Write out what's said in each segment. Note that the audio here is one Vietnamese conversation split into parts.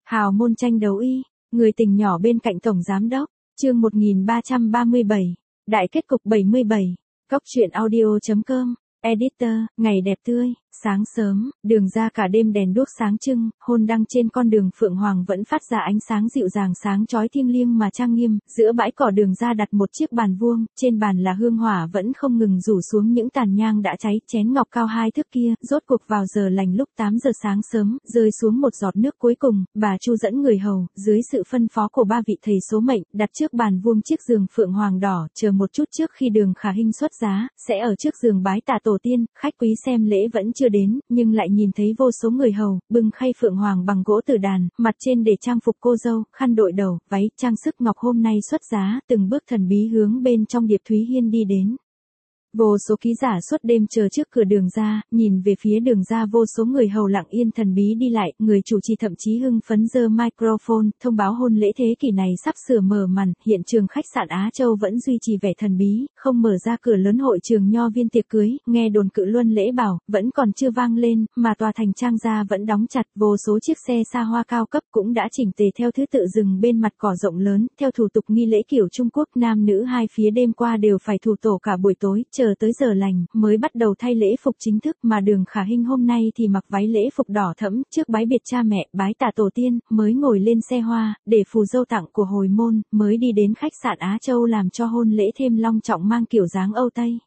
Hào môn tranh đấu y, người tình nhỏ bên cạnh tổng giám đốc, chương 1337, đại kết cục 77, Cốc truyện audio.com, editor, ngày đẹp tươi, sáng sớm, đường ra cả đêm đèn đuốc sáng trưng, hôn đăng trên con đường Phượng Hoàng vẫn phát ra ánh sáng dịu dàng sáng chói thiêng liêng mà trang nghiêm, giữa bãi cỏ đường ra đặt một chiếc bàn vuông, trên bàn là hương hỏa vẫn không ngừng rủ xuống những tàn nhang đã cháy, chén ngọc cao 2 thước kia, rốt cuộc vào giờ lành lúc 8 giờ sáng sớm, rơi xuống một giọt nước cuối cùng, bà Chu dẫn người hầu, dưới sự phân phó của 3 vị thầy số mệnh, đặt trước bàn vuông chiếc giường Phượng Hoàng đỏ, chờ một chút trước khi Đường Khả Hinh xuất giá, sẽ ở trước giường bái tạ tổ tiên, khách quý xem lễ vẫn chưa đến, nhưng lại nhìn thấy vô số người hầu, bưng khay Phượng Hoàng bằng gỗ tử đàn, mặt trên để trang phục cô dâu, khăn đội đầu, váy, trang sức ngọc hôm nay xuất giá, từng bước thần bí hướng bên trong Điệp Thúy Hiên đi đến. Vô số ký giả suốt đêm chờ trước cửa đường ra, nhìn về phía đường ra vô số người hầu lặng yên thần bí đi lại, người chủ trì thậm chí hưng phấn giơ microphone, thông báo hôn lễ thế kỷ này sắp sửa mở màn, hiện trường khách sạn Á Châu vẫn duy trì vẻ thần bí, không mở ra cửa lớn hội trường nho viên tiệc cưới, nghe đồn cự luân lễ bảo, vẫn còn chưa vang lên, mà tòa thành trang gia vẫn đóng chặt, vô số chiếc xe xa hoa cao cấp cũng đã chỉnh tề theo thứ tự dừng bên mặt cỏ rộng lớn, theo thủ tục nghi lễ kiểu Trung Quốc, nam nữ hai phía đêm qua đều phải thủ tổ cả buổi tối, chờ tới giờ lành, mới bắt đầu thay lễ phục chính thức mà Đường Khả Hinh hôm nay thì mặc váy lễ phục đỏ thẫm, trước bái biệt cha mẹ, bái tạ tổ tiên, mới ngồi lên xe hoa, để phù dâu tặng của hồi môn, mới đi đến khách sạn Á Châu làm cho hôn lễ thêm long trọng mang kiểu dáng Âu Tây.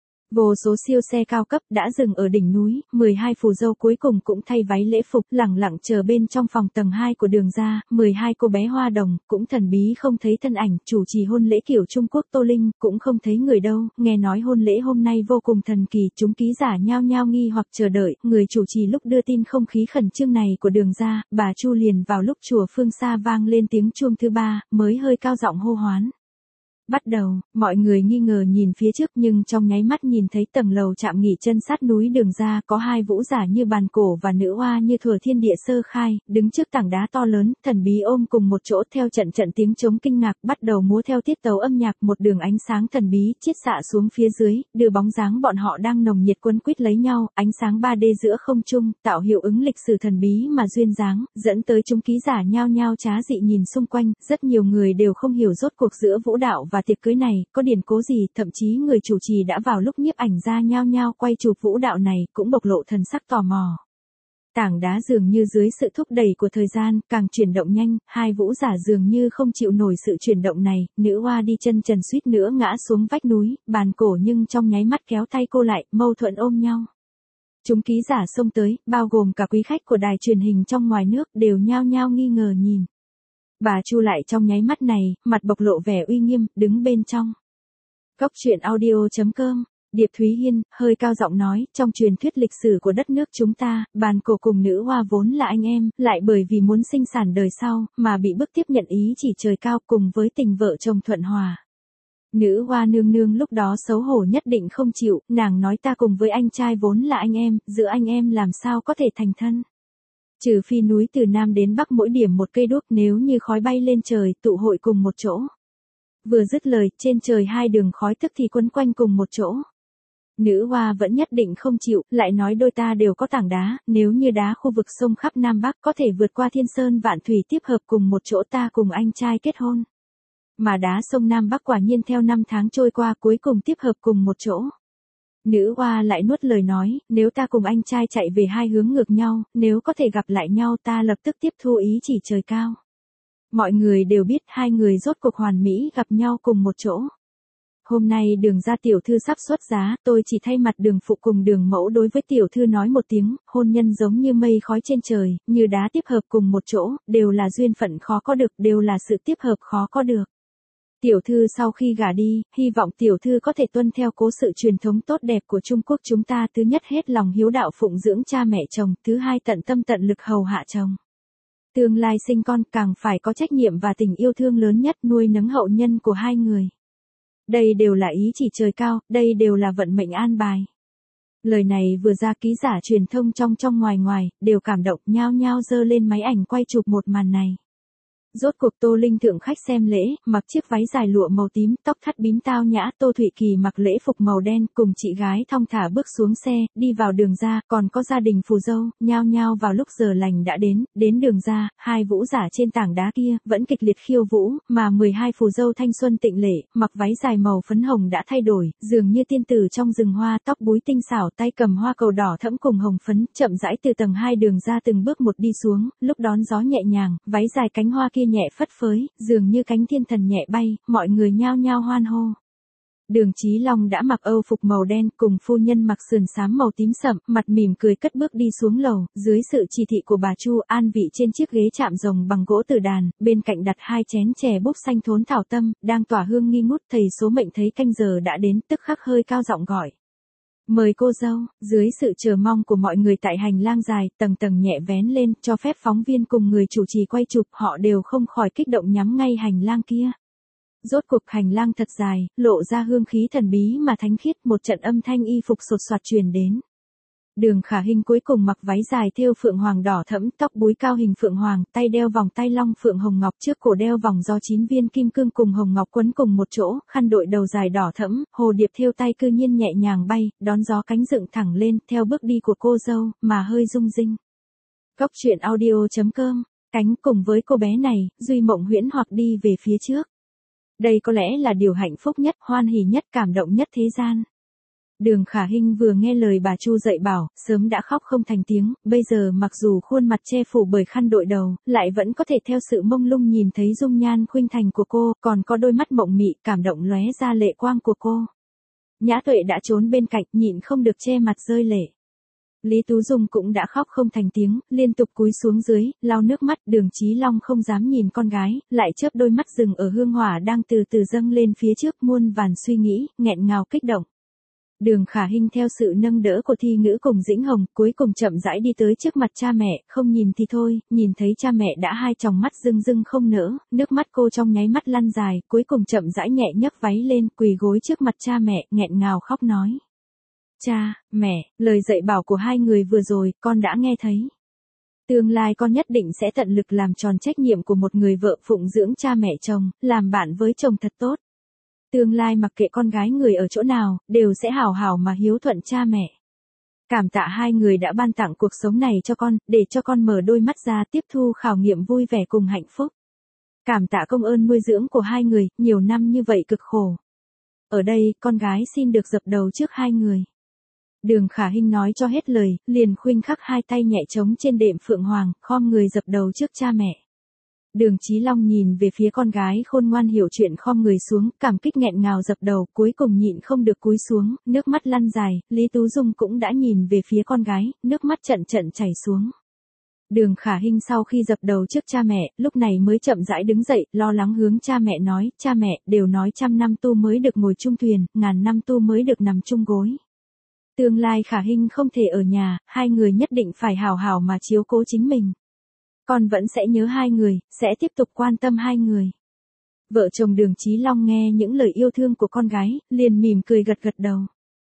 Vô số siêu xe cao cấp đã dừng ở đỉnh núi, 12 phù dâu cuối cùng cũng thay váy lễ phục, lẳng lặng chờ bên trong phòng tầng 2 của đường ra, 12 cô bé hoa đồng, cũng thần bí không thấy thân ảnh, chủ trì hôn lễ kiểu Trung Quốc Tô Linh, cũng không thấy người đâu, nghe nói hôn lễ hôm nay vô cùng thần kỳ, chúng ký giả nhao nhao nghi hoặc chờ đợi, người chủ trì lúc đưa tin không khí khẩn trương này của đường ra, bà Chu liền vào lúc chùa phương xa vang lên tiếng chuông thứ 3, mới hơi cao giọng hô hoán. Bắt đầu, mọi người nghi ngờ nhìn phía trước nhưng trong nháy mắt nhìn thấy tầng lầu chạm nghỉ chân sát núi đường ra có 2 vũ giả như bàn cổ và nữ oa như thuở thiên địa sơ khai, đứng trước tảng đá to lớn, thần bí ôm cùng một chỗ theo trận tiếng trống kinh ngạc bắt đầu múa theo tiết tấu âm nhạc một đường ánh sáng thần bí chiết xạ xuống phía dưới, đưa bóng dáng bọn họ đang nồng nhiệt quấn quýt lấy nhau, ánh sáng 3D giữa không trung, tạo hiệu ứng lịch sử thần bí mà duyên dáng, dẫn tới chúng ký giả nhao nhao trá dị nhìn xung quanh, rất nhiều người đều không hiểu rốt cuộc giữa vũ đạo và tiệc cưới này, có điển cố gì, thậm chí người chủ trì đã vào lúc nhiếp ảnh ra nhao nhao quay chụp vũ đạo này, cũng bộc lộ thần sắc tò mò. Tảng đá dường như dưới sự thúc đẩy của thời gian, càng chuyển động nhanh, 2 vũ giả dường như không chịu nổi sự chuyển động này, nữ oa đi chân trần suýt nữa ngã xuống vách núi, bàn cổ nhưng trong nháy mắt kéo tay cô lại, mâu thuẫn ôm nhau. Chúng ký giả xông tới, bao gồm cả quý khách của đài truyền hình trong ngoài nước, đều nhao nhao nghi ngờ nhìn. Bà Chu lại trong nháy mắt này, mặt bộc lộ vẻ uy nghiêm, đứng bên trong. Cốc truyện audio.com, Điệp Thúy Hiên, hơi cao giọng nói, trong truyền thuyết lịch sử của đất nước chúng ta, bàn cổ cùng nữ hoa vốn là anh em, lại bởi vì muốn sinh sản đời sau, mà bị bức tiếp nhận ý chỉ trời cao cùng với tình vợ chồng thuận hòa. Nữ hoa nương nương lúc đó xấu hổ nhất định không chịu, nàng nói ta cùng với anh trai vốn là anh em, giữa anh em làm sao có thể thành thân. Trừ phi núi từ Nam đến Bắc mỗi điểm một cây đuốc nếu như khói bay lên trời tụ hội cùng một chỗ. Vừa dứt lời, trên trời 2 đường khói tức thì quấn quanh cùng một chỗ. Nữ hoa vẫn nhất định không chịu, lại nói đôi ta đều có tảng đá, nếu như đá khu vực sông khắp Nam Bắc có thể vượt qua thiên sơn vạn thủy tiếp hợp cùng một chỗ ta cùng anh trai kết hôn. Mà đá sông Nam Bắc quả nhiên theo 5 tháng trôi qua cuối cùng tiếp hợp cùng một chỗ. Nữ oa lại nuốt lời nói, nếu ta cùng anh trai chạy về 2 hướng ngược nhau, nếu có thể gặp lại nhau ta lập tức tiếp thu ý chỉ trời cao. Mọi người đều biết 2 người rốt cuộc hoàn mỹ gặp nhau cùng một chỗ. Hôm nay đường ra tiểu thư sắp xuất giá, tôi chỉ thay mặt đường phụ cùng đường mẫu đối với tiểu thư nói một tiếng, hôn nhân giống như mây khói trên trời, như đá tiếp hợp cùng một chỗ, đều là duyên phận khó có được, đều là sự tiếp hợp khó có được. Tiểu thư sau khi gả đi, hy vọng tiểu thư có thể tuân theo cố sự truyền thống tốt đẹp của Trung Quốc chúng ta, thứ nhất hết lòng hiếu đạo phụng dưỡng cha mẹ chồng, thứ hai tận tâm tận lực hầu hạ chồng. Tương lai sinh con càng phải có trách nhiệm và tình yêu thương lớn nhất nuôi nấng hậu nhân của 2 người. Đây đều là ý chỉ trời cao, đây đều là vận mệnh an bài. Lời này vừa ra ký giả truyền thông trong ngoài đều cảm động nhao nhao giơ lên máy ảnh quay chụp một màn này. Rốt cuộc Tô Linh thượng khách xem lễ, mặc chiếc váy dài lụa màu tím, tóc thắt bím tao nhã, Tô Thụy Kỳ mặc lễ phục màu đen, cùng chị gái thong thả bước xuống xe, đi vào đường ra, còn có gia đình phù dâu, nhao nhao vào lúc giờ lành đã đến đường ra, hai vũ giả trên tảng đá kia, vẫn kịch liệt khiêu vũ, mà 12 phù dâu thanh xuân tịnh lệ, mặc váy dài màu phấn hồng đã thay đổi, dường như tiên tử trong rừng hoa, tóc búi tinh xảo, tay cầm hoa cầu đỏ thẫm cùng hồng phấn, chậm rãi từ tầng 2 đường ra từng bước một đi xuống, lúc đón gió nhẹ nhàng, váy dài cánh hoa kia nhẹ phất phới, dường như cánh thiên thần nhẹ bay, mọi người nhao nhao hoan hô. Đường Chí Long đã mặc âu phục màu đen, cùng phu nhân mặc sườn xám màu tím sậm, mặt mỉm cười cất bước đi xuống lầu, dưới sự chỉ thị của bà Chu, an vị trên chiếc ghế chạm rồng bằng gỗ tử đàn, bên cạnh đặt 2 chén chè búp xanh thốn thảo tâm, đang tỏa hương nghi ngút, thầy số mệnh thấy canh giờ đã đến, tức khắc hơi cao giọng gọi. Mời cô dâu, dưới sự chờ mong của mọi người tại hành lang dài, tầng tầng nhẹ vén lên, cho phép phóng viên cùng người chủ trì quay chụp, họ đều không khỏi kích động nhắm ngay hành lang kia. Rốt cuộc hành lang thật dài, lộ ra hương khí thần bí mà thánh khiết, một trận âm thanh y phục sột soạt truyền đến. Đường Khả Hinh cuối cùng mặc váy dài thêu phượng hoàng đỏ thẫm, tóc búi cao hình phượng hoàng, tay đeo vòng tay long phượng hồng ngọc, trước cổ đeo vòng do 9 viên kim cương cùng hồng ngọc quấn cùng một chỗ, khăn đội đầu dài đỏ thẫm, hồ điệp thêu tay cư nhiên nhẹ nhàng bay, đón gió cánh dựng thẳng lên, theo bước đi của cô dâu, mà hơi rung rinh. Góc truyện audio.com, cánh cùng với cô bé này, Duy Mộng Huyễn hoặc đi về phía trước. Đây có lẽ là điều hạnh phúc nhất, hoan hỉ nhất, cảm động nhất thế gian. Đường Khả Hinh vừa nghe lời bà Chu dạy bảo, sớm đã khóc không thành tiếng, bây giờ mặc dù khuôn mặt che phủ bởi khăn đội đầu, lại vẫn có thể theo sự mông lung nhìn thấy dung nhan khuynh thành của cô, còn có đôi mắt mộng mị, cảm động lóe ra lệ quang của cô. Nhã Tuệ đã trốn bên cạnh, nhịn không được che mặt rơi lệ. Lý Tú Dung cũng đã khóc không thành tiếng, liên tục cúi xuống dưới, lau nước mắt, Đường Chí Long không dám nhìn con gái, lại chớp đôi mắt dừng ở hương hỏa đang từ từ dâng lên phía trước, muôn vàn suy nghĩ, nghẹn ngào kích động. Đường Khả Hinh theo sự nâng đỡ của Thi Ngữ cùng Dĩnh Hồng, cuối cùng chậm rãi đi tới trước mặt cha mẹ, không nhìn thì thôi, nhìn thấy cha mẹ đã hai tròng mắt rưng rưng không nỡ, nước mắt cô trong nháy mắt lăn dài, cuối cùng chậm rãi nhẹ nhấc váy lên, quỳ gối trước mặt cha mẹ, nghẹn ngào khóc nói. Cha, mẹ, lời dạy bảo của hai người vừa rồi, con đã nghe thấy. Tương lai con nhất định sẽ tận lực làm tròn trách nhiệm của một người vợ phụng dưỡng cha mẹ chồng, làm bạn với chồng thật tốt. Tương lai mặc kệ con gái người ở chỗ nào, đều sẽ hảo hảo mà hiếu thuận cha mẹ. Cảm tạ hai người đã ban tặng cuộc sống này cho con, để cho con mở đôi mắt ra tiếp thu khảo nghiệm vui vẻ cùng hạnh phúc. Cảm tạ công ơn nuôi dưỡng của hai người, nhiều năm như vậy cực khổ. Ở đây, con gái xin được dập đầu trước hai người. Đường Khả Hinh nói cho hết lời, liền khoanh khắc hai tay nhẹ trống trên đệm phượng hoàng, khom người dập đầu trước cha mẹ. Đường Chí Long nhìn về phía con gái khôn ngoan hiểu chuyện khom người xuống, cảm kích nghẹn ngào dập đầu, cuối cùng nhịn không được cúi xuống, nước mắt lăn dài, Lý Tú Dung cũng đã nhìn về phía con gái, nước mắt trận trận chảy xuống. Đường Khả Hinh sau khi dập đầu trước cha mẹ, lúc này mới chậm rãi đứng dậy, lo lắng hướng cha mẹ nói, cha mẹ, đều nói 100 năm tu mới được ngồi chung thuyền, 1000 năm tu mới được nằm chung gối. Tương lai Khả Hinh không thể ở nhà, hai người nhất định phải hào hào mà chiếu cố chính mình. Con vẫn sẽ nhớ hai người, sẽ tiếp tục quan tâm hai người. Vợ chồng Đường Chí Long nghe những lời yêu thương của con gái, liền mỉm cười gật gật đầu.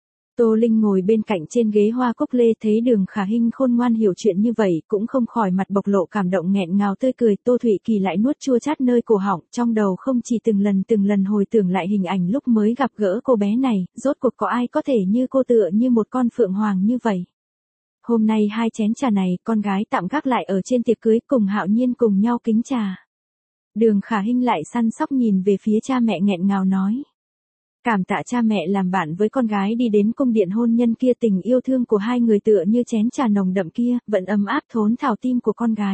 Tô Linh ngồi bên cạnh trên ghế hoa cúc lê thấy Đường Khả Hinh khôn ngoan hiểu chuyện như vậy, cũng không khỏi mặt bộc lộ cảm động nghẹn ngào tươi cười. Tô Thụy Kỳ lại nuốt chua chát nơi cổ họng, trong đầu không chỉ từng lần hồi tưởng lại hình ảnh lúc mới gặp gỡ cô bé này, rốt cuộc có ai có thể như cô tựa như một con phượng hoàng như vậy. Hôm nay hai chén trà này, con gái tạm gác lại ở trên tiệc cưới, cùng Hạo Nhiên cùng nhau kính trà. Đường Khả Hinh lại săn sóc nhìn về phía cha mẹ nghẹn ngào nói. Cảm tạ cha mẹ làm bạn với con gái đi đến cung điện hôn nhân kia, tình yêu thương của hai người tựa như chén trà nồng đậm kia, vẫn ấm áp thốn thảo tim của con gái.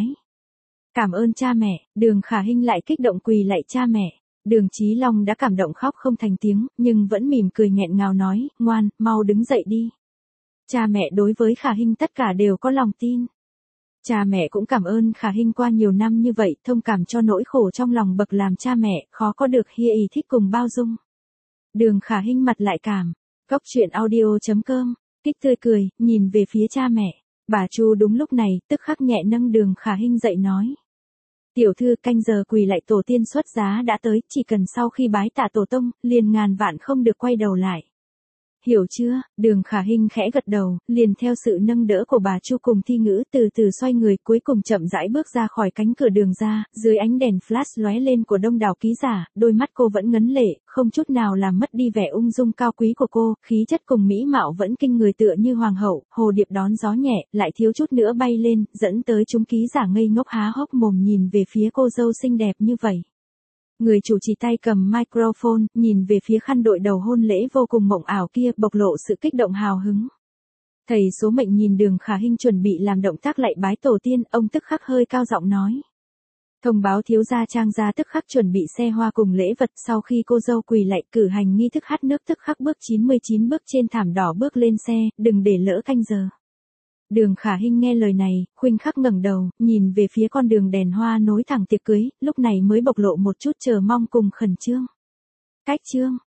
Cảm ơn cha mẹ, Đường Khả Hinh lại kích động quỳ lạy cha mẹ. Đường Chí Long đã cảm động khóc không thành tiếng, nhưng vẫn mỉm cười nghẹn ngào nói, ngoan, mau đứng dậy đi. Cha mẹ đối với Khả Hinh tất cả đều có lòng tin. Cha mẹ cũng cảm ơn Khả Hinh qua nhiều năm như vậy, thông cảm cho nỗi khổ trong lòng bậc làm cha mẹ, khó có được hi ý thích cùng bao dung. Đường Khả Hinh mặt lại cảm. Góc truyện audio.com, kích tươi cười, nhìn về phía cha mẹ. Bà Chu đúng lúc này, tức khắc nhẹ nâng Đường Khả Hinh dậy nói. Tiểu thư, canh giờ quỳ lạy tổ tiên xuất giá đã tới, chỉ cần sau khi bái tạ tổ tông, liền ngàn vạn không được quay đầu lại. Hiểu chưa, Đường Khả Hinh khẽ gật đầu, liền theo sự nâng đỡ của bà Chu cùng Thi Ngữ từ từ xoay người cuối cùng chậm rãi bước ra khỏi cánh cửa đường ra, dưới ánh đèn flash lóe lên của đông đảo ký giả, đôi mắt cô vẫn ngấn lệ, không chút nào làm mất đi vẻ ung dung cao quý của cô, khí chất cùng mỹ mạo vẫn kinh người tựa như hoàng hậu, hồ điệp đón gió nhẹ, lại thiếu chút nữa bay lên, dẫn tới chúng ký giả ngây ngốc há hốc mồm nhìn về phía cô dâu xinh đẹp như vậy. Người chủ trì tay cầm microphone, nhìn về phía khăn đội đầu hôn lễ vô cùng mộng ảo kia, bộc lộ sự kích động hào hứng. Thầy số mệnh nhìn Đường Khả Hinh chuẩn bị làm động tác lạy bái tổ tiên, ông tức khắc hơi cao giọng nói. Thông báo thiếu gia Trang gia tức khắc chuẩn bị xe hoa cùng lễ vật, sau khi cô dâu quỳ lạy cử hành nghi thức hát nước tức khắc bước 99 bước trên thảm đỏ bước lên xe, đừng để lỡ canh giờ. Đường Khả Hinh nghe lời này, khoảnh khắc ngẩng đầu, nhìn về phía con đường đèn hoa nối thẳng tiệc cưới, lúc này mới bộc lộ một chút chờ mong cùng khẩn trương. Cách chương